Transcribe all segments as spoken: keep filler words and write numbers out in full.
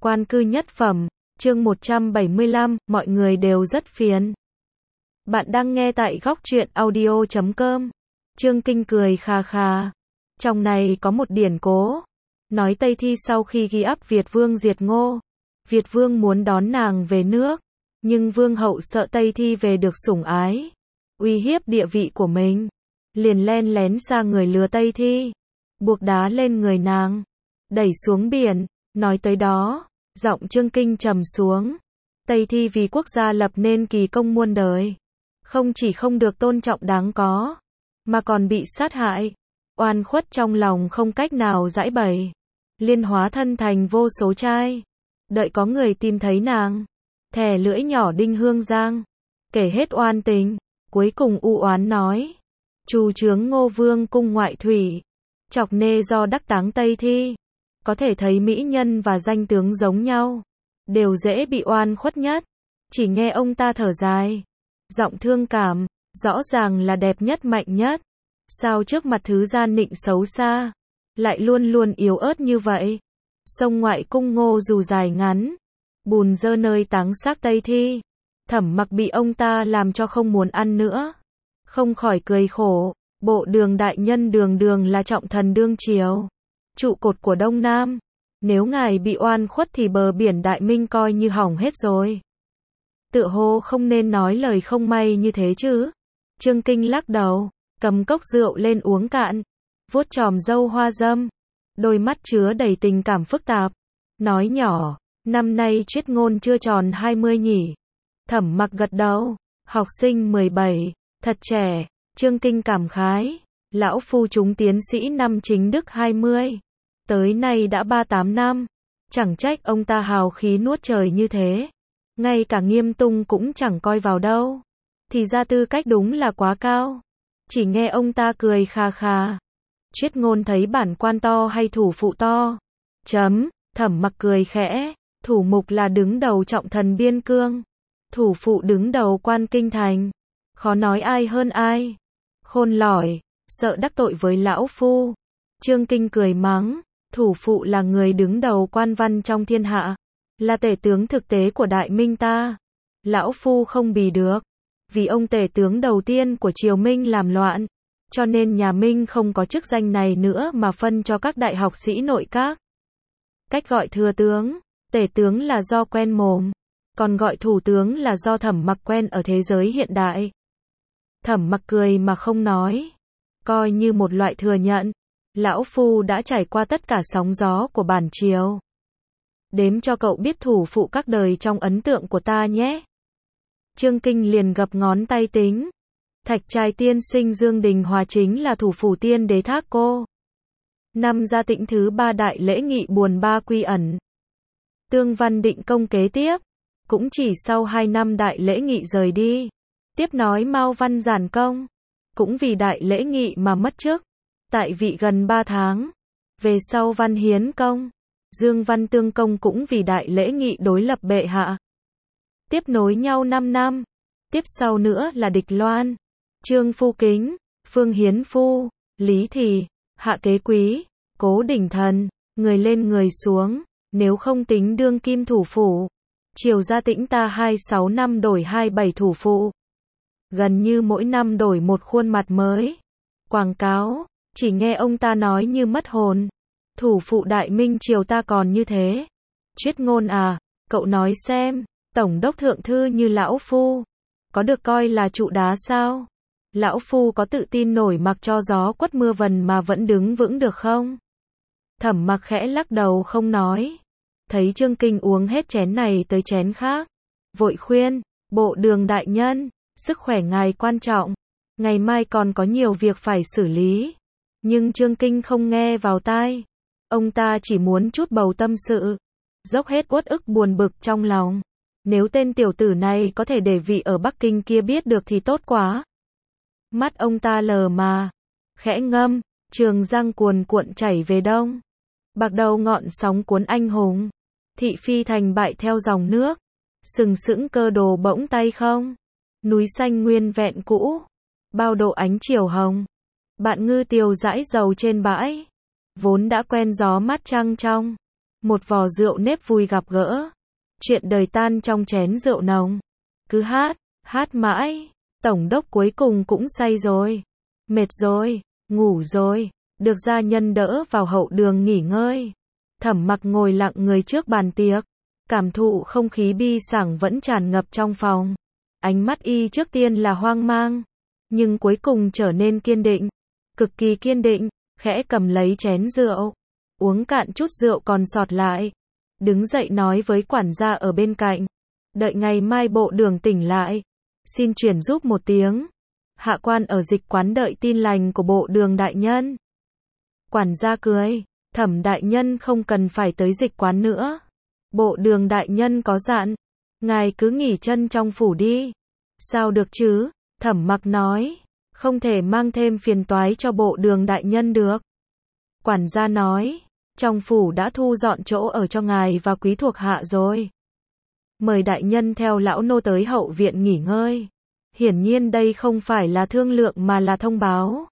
Quan cư nhất phẩm, chương một trăm bảy mươi lăm, mọi người đều rất phiền. Bạn đang nghe tại góc truyện audio chấm com. Trương Kinh cười khà khà. Trong này có một điển cố. Nói Tây Thi sau khi ghi áp Việt Vương diệt Ngô, Việt Vương muốn đón nàng về nước. Nhưng Vương hậu sợ Tây Thi về được sủng ái, uy hiếp địa vị của mình. Liền len lén sang người lừa Tây Thi, buộc đá lên người nàng, đẩy xuống biển. Nói tới đó, giọng Trương Kinh trầm xuống. Tây Thi vì quốc gia lập nên kỳ công muôn đời, không chỉ không được tôn trọng đáng có, mà còn bị sát hại. Oan khuất trong lòng không cách nào giãi bày, liên hóa thân thành vô số trai. Đợi có người tìm thấy nàng, thè lưỡi nhỏ đinh hương giang, kể hết oan tình. Cuối cùng u oán nói, trù chướng Ngô Vương cung ngoại thủy, chọc nê do đắc táng Tây Thi. Có thể thấy mỹ nhân và danh tướng giống nhau, đều dễ bị oan khuất nhất. Chỉ nghe ông ta thở dài, giọng thương cảm, rõ ràng là đẹp nhất mạnh nhất, sao trước mặt thứ gian nịnh xấu xa, lại luôn luôn yếu ớt như vậy. Sông ngoại cung Ngô dù dài ngắn, bùn dơ nơi táng xác Tây Thi. Thẩm Mặc bị ông ta làm cho không muốn ăn nữa, không khỏi cười khổ. Bộ Đường đại nhân đường đường là trọng thần đương triều, trụ cột của Đông Nam, nếu ngài bị oan khuất thì bờ biển Đại Minh coi như hỏng hết rồi. Tựa hồ không nên nói lời không may như thế chứ. Trương Kinh lắc đầu, cầm cốc rượu lên uống cạn, vuốt chòm râu hoa dâm, đôi mắt chứa đầy tình cảm phức tạp, nói nhỏ, năm nay Triết Ngôn chưa tròn hai mươi nhỉ. Thẩm Mặc gật đầu, học sinh mười bảy, thật trẻ. Trương Kinh cảm khái, lão phu chúng tiến sĩ năm chính đức hai mươi, tới nay đã ba mươi tám năm, chẳng trách ông ta hào khí nuốt trời như thế, ngay cả Nghiêm Tung cũng chẳng coi vào đâu, thì ra tư cách đúng là quá cao. Chỉ nghe ông ta cười khà khà, Triết Ngôn thấy bản quan to hay thủ phụ to? Chấm. Thẩm Mặc cười khẽ, thủ mục là đứng đầu trọng thần biên cương, thủ phụ đứng đầu quan kinh thành, khó nói ai hơn ai. Khôn lỏi, sợ đắc tội với lão phu. Trương Kinh cười mắng, thủ phụ là người đứng đầu quan văn trong thiên hạ, là tể tướng thực tế của Đại Minh ta. Lão phu không bì được, vì ông tể tướng đầu tiên của triều Minh làm loạn, cho nên nhà Minh không có chức danh này nữa mà phân cho các đại học sĩ nội các. Cách gọi thừa tướng, tể tướng là do quen mồm, còn gọi thủ tướng là do Thẩm Mặc quen ở thế giới hiện đại. Thẩm Mặc cười mà không nói, coi như một loại thừa nhận. Lão phu đã trải qua tất cả sóng gió của bản triều, đếm cho cậu biết thủ phụ các đời trong ấn tượng của ta nhé. Trương Kinh liền gập ngón tay tính, Thạch Trai tiên sinh Dương Đình Hòa chính là thủ phủ tiên đế Thác Cô. Năm Gia Tĩnh thứ ba đại lễ nghị buồn ba quy ẩn, Tương Văn định công kế tiếp, cũng chỉ sau hai năm đại lễ nghị rời đi. Tiếp nói Mao Văn giản công, cũng vì đại lễ nghị mà mất chức, tại vị gần ba tháng. Về sau Văn Hiến công, Dương Văn Tương công cũng vì đại lễ nghị đối lập bệ hạ. Tiếp nối nhau năm năm, tiếp sau nữa là Địch Loan, Trương Phu Kính, Phương Hiến Phu, Lý Thì, Hạ Kế Quý, Cố Đỉnh Thần, người lên người xuống, nếu không tính đương kim thủ phủ. Triều Gia Tĩnh ta hai mươi sáu năm đổi hai mươi bảy thủ phụ, gần như mỗi năm đổi một khuôn mặt mới. Quảng cáo, chỉ nghe ông ta nói như mất hồn. Thủ phụ Đại Minh triều ta còn như thế. Triết Ngôn à, cậu nói xem, tổng đốc thượng thư như lão phu, có được coi là trụ đá sao? Lão phu có tự tin nổi mặc cho gió quất mưa vần mà vẫn đứng vững được không? Thẩm Mặc khẽ lắc đầu không nói. Thấy Trương Kinh uống hết chén này tới chén khác, vội khuyên, Bộ Đường đại nhân, sức khỏe ngài quan trọng, ngày mai còn có nhiều việc phải xử lý. Nhưng Trương Kinh không nghe vào tai, ông ta chỉ muốn chút bầu tâm sự, dốc hết uất ức buồn bực trong lòng. Nếu tên tiểu tử này có thể để vị ở Bắc Kinh kia biết được thì tốt quá. Mắt ông ta lờ mà, khẽ ngâm, Trường Giang cuồn cuộn chảy về đông, bạc đầu ngọn sóng cuốn anh hùng, thị phi thành bại theo dòng nước, sừng sững cơ đồ bỗng tay không, núi xanh nguyên vẹn cũ, bao độ ánh chiều hồng. Bạn ngư tiều dãi dầu trên bãi, vốn đã quen gió mát trăng trong, Một vò rượu nếp vui gặp gỡ. Chuyện đời tan trong chén rượu nồng. Cứ hát, hát mãi. Tổng đốc cuối cùng cũng say rồi. Mệt rồi, ngủ rồi. Được gia nhân đỡ vào hậu đường nghỉ ngơi. Thẩm Mặc ngồi lặng người trước bàn tiệc. Cảm thụ không khí bi sảng vẫn tràn ngập trong phòng. Ánh mắt y trước tiên là hoang mang. Nhưng cuối cùng trở nên kiên định. Cực kỳ kiên định. Khẽ cầm lấy chén rượu. Uống cạn chút rượu còn sọt lại. Đứng dậy nói với quản gia ở bên cạnh. Đợi ngày mai bộ đường tỉnh lại. Xin chuyển giúp một tiếng. Hạ quan ở dịch quán đợi tin lành của bộ đường đại nhân. Quản gia cười. Thẩm đại nhân không cần phải tới dịch quán nữa. Bộ đường đại nhân có dặn. Ngài cứ nghỉ chân trong phủ đi. Sao được chứ? Thẩm Mặc nói. Không thể mang thêm phiền toái cho bộ đường đại nhân được. Quản gia nói. Trong phủ đã thu dọn chỗ ở cho ngài và quý thuộc hạ rồi. Mời đại nhân theo lão nô tới hậu viện nghỉ ngơi. Hiển nhiên đây không phải là thương lượng mà là thông báo.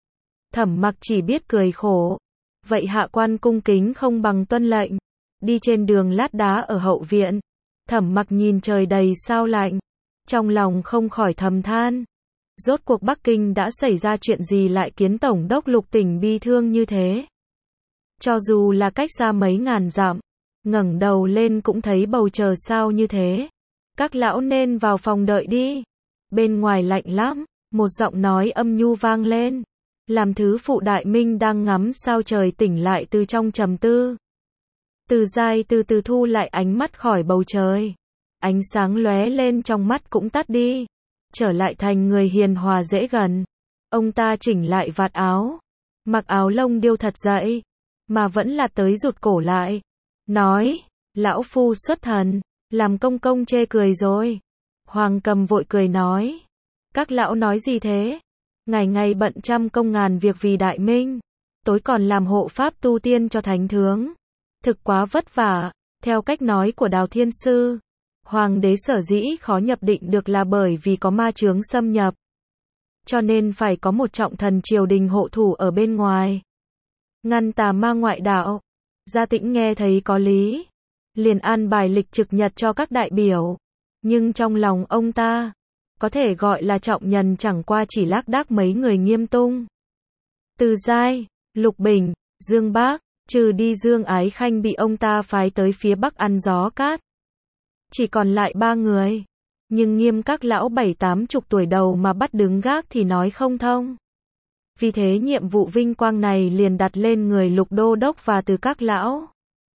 Thẩm Mặc chỉ biết cười khổ. Vậy hạ quan cung kính không bằng tuân lệnh. Đi trên đường lát đá ở hậu viện. Thẩm Mặc nhìn trời đầy sao lạnh. Trong lòng không khỏi thầm than. Rốt cuộc Bắc Kinh đã xảy ra chuyện gì lại khiến Tổng đốc Lục Tỉnh bi thương như thế? Cho dù là cách xa mấy ngàn dặm, ngẩng đầu lên cũng thấy bầu trời sao như thế. Các lão nên vào phòng đợi đi. Bên ngoài lạnh lắm, một giọng nói âm nhu vang lên. Làm thứ phụ Đại Minh đang ngắm sao trời tỉnh lại từ trong trầm tư. Từ Giai từ từ thu lại ánh mắt khỏi bầu trời. Ánh sáng lóe lên trong mắt cũng tắt đi. Trở lại thành người hiền hòa dễ gần. Ông ta chỉnh lại vạt áo. Mặc áo lông điêu thật dậy. Mà vẫn là tới rụt cổ lại. Nói, lão phu xuất thần. Làm công công chê cười rồi. Hoàng Cầm vội cười nói. Các lão nói gì thế? Ngày ngày bận trăm công ngàn việc vì Đại Minh. Tối còn làm hộ pháp tu tiên cho thánh tướng. Thực quá vất vả. Theo cách nói của Đào Thiên Sư. Hoàng đế sở dĩ khó nhập định được là bởi vì có ma chướng xâm nhập. Cho nên phải có một trọng thần triều đình hộ thủ ở bên ngoài. Ngăn tà ma ngoại đạo. Gia Tĩnh nghe thấy có lý. Liền an bài lịch trực nhật cho các đại biểu. Nhưng trong lòng ông ta, có thể gọi là trọng nhân chẳng qua chỉ lác đác mấy người nghiêm tung. Từ Giai, Lục Bình, Dương Bác, trừ đi Dương Ái Khanh bị ông ta phái tới phía Bắc ăn gió cát. Chỉ còn lại ba người. Nhưng nghiêm các lão bảy tám chục tuổi đầu mà bắt đứng gác thì nói không thông. Vì thế nhiệm vụ vinh quang này liền đặt lên người Lục Đô Đốc và Từ các lão.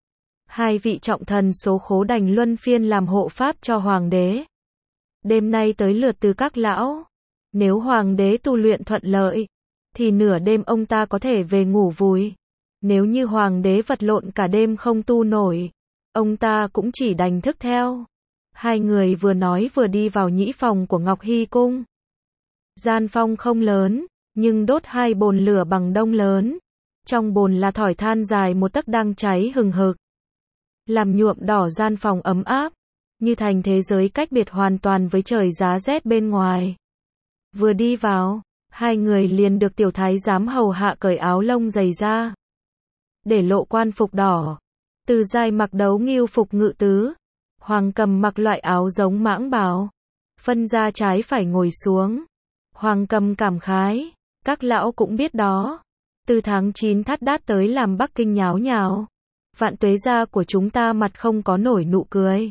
Hai vị trọng thần số khố đành luân phiên làm hộ pháp cho hoàng đế. Đêm nay tới lượt Từ các lão. Nếu hoàng đế tu luyện thuận lợi, thì nửa đêm ông ta có thể về ngủ vùi. Nếu như hoàng đế vật lộn cả đêm không tu nổi, ông ta cũng chỉ đành thức theo. Hai người vừa nói vừa đi vào nhĩ phòng của Ngọc Hy Cung. Gian phòng không lớn, nhưng đốt hai bồn lửa bằng đông lớn. Trong bồn là thỏi than dài một tấc đang cháy hừng hực. Làm nhuộm đỏ gian phòng ấm áp, như thành thế giới cách biệt hoàn toàn với trời giá rét bên ngoài. Vừa đi vào, hai người liền được tiểu thái giám hầu hạ cởi áo lông dày ra. Để lộ quan phục đỏ. Từ Giai mặc đấu nghưu phục ngự tứ. Hoàng Cầm mặc loại áo giống mãng bào. Phân ra trái phải ngồi xuống. Hoàng Cầm cảm khái. Các lão cũng biết đó. Từ tháng chín thắt đát tới làm Bắc Kinh nháo nhào. Vạn tuế gia của chúng ta mặt không có nổi nụ cười.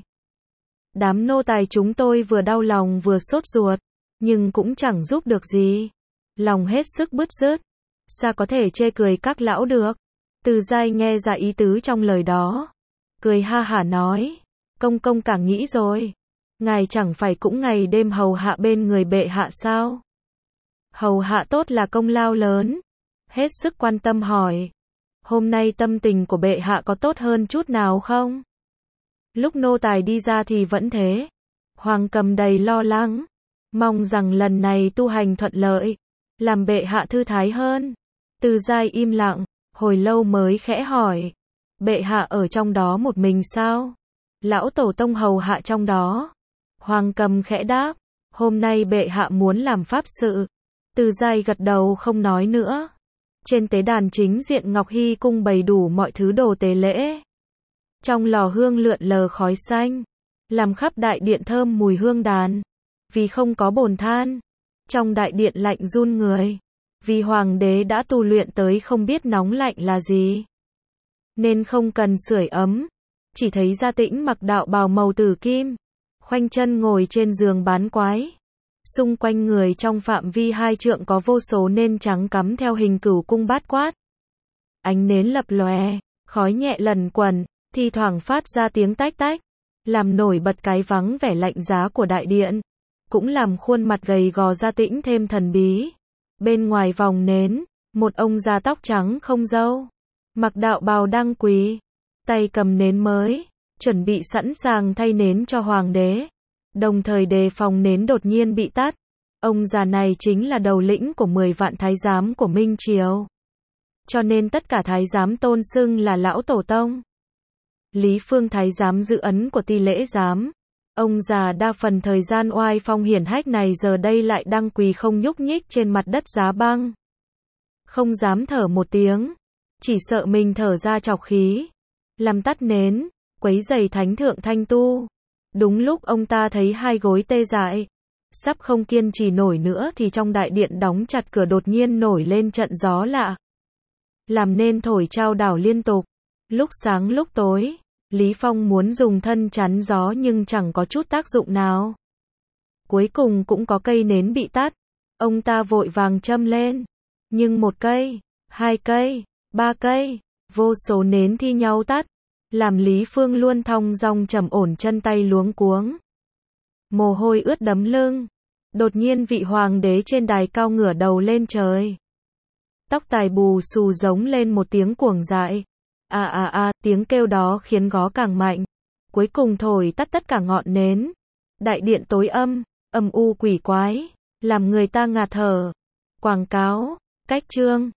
Đám nô tài chúng tôi vừa đau lòng vừa sốt ruột. Nhưng cũng chẳng giúp được gì. Lòng hết sức bứt rứt. Sao có thể chê cười các lão được? Từ Giai nghe ra ý tứ trong lời đó. Cười ha hả nói. Công công càng nghĩ rồi. Ngài chẳng phải cũng ngày đêm hầu hạ bên người bệ hạ sao? Hầu hạ tốt là công lao lớn. Hết sức quan tâm hỏi. Hôm nay tâm tình của bệ hạ có tốt hơn chút nào không? Lúc nô tài đi ra thì vẫn thế. Hoàng Cầm đầy lo lắng. Mong rằng lần này tu hành thuận lợi. Làm bệ hạ thư thái hơn. Từ Giai im lặng. Hồi lâu mới khẽ hỏi. Bệ hạ ở trong đó một mình sao? Lão tổ tông hầu hạ trong đó. Hoàng Cầm khẽ đáp. Hôm nay bệ hạ muốn làm pháp sự. Từ Giai gật đầu không nói nữa. Trên tế đàn chính diện Ngọc Hy Cung bày đủ mọi thứ đồ tế lễ. Trong lò hương lượn lờ khói xanh, làm khắp đại điện thơm mùi hương đàn. Vì không có bồn than, trong đại điện lạnh run người. Vì hoàng đế đã tu luyện tới không biết nóng lạnh là gì, nên không cần sưởi ấm. Chỉ thấy Gia Tĩnh mặc đạo bào màu tử kim, khoanh chân ngồi trên giường bán quái. Xung quanh người trong phạm vi hai trượng có vô số nến trắng cắm theo hình cửu cung bát quát. Ánh nến lập lòe, khói nhẹ lẩn quẩn, thi thoảng phát ra tiếng tách tách, làm nổi bật cái vắng vẻ lạnh giá của đại điện, cũng làm khuôn mặt gầy gò Gia Tĩnh thêm thần bí. Bên ngoài vòng nến, một ông già tóc trắng không râu, mặc đạo bào đang quỳ, tay cầm nến mới, chuẩn bị sẵn sàng thay nến cho hoàng đế, đồng thời đề phòng nến đột nhiên bị tắt. Ông già này chính là đầu lĩnh của mười vạn thái giám của Minh Triều, cho nên tất cả thái giám tôn xưng là lão tổ tông. Lý Phương thái giám giữ ấn của Ti Lễ giám. Ông già đa phần thời gian oai phong hiển hách này giờ đây lại đang quỳ không nhúc nhích trên mặt đất giá băng. Không dám thở một tiếng, chỉ sợ mình thở ra trọc khí, làm tắt nến, quấy rầy thánh thượng thanh tu. Đúng lúc ông ta thấy hai gối tê dại, sắp không kiên trì nổi nữa thì trong đại điện đóng chặt cửa đột nhiên nổi lên trận gió lạ, làm nên thổi trao đảo liên tục, lúc sáng lúc tối. Lý Phong muốn dùng thân chắn gió nhưng chẳng có chút tác dụng nào. Cuối cùng cũng có cây nến bị tắt. Ông ta vội vàng châm lên. Nhưng một cây, hai cây, ba cây, vô số nến thi nhau tắt, làm Lý Phương luôn thong dong trầm ổn chân tay luống cuống. Mồ hôi ướt đẫm lưng. Đột nhiên vị hoàng đế trên đài cao ngửa đầu lên trời. Tóc tài bù xù giống lên một tiếng cuồng dại. À à à, tiếng kêu đó khiến gió càng mạnh, cuối cùng thổi tắt tất cả ngọn nến. Đại điện tối âm, âm u quỷ quái, làm người ta ngạt thở. Quảng cáo, cách chương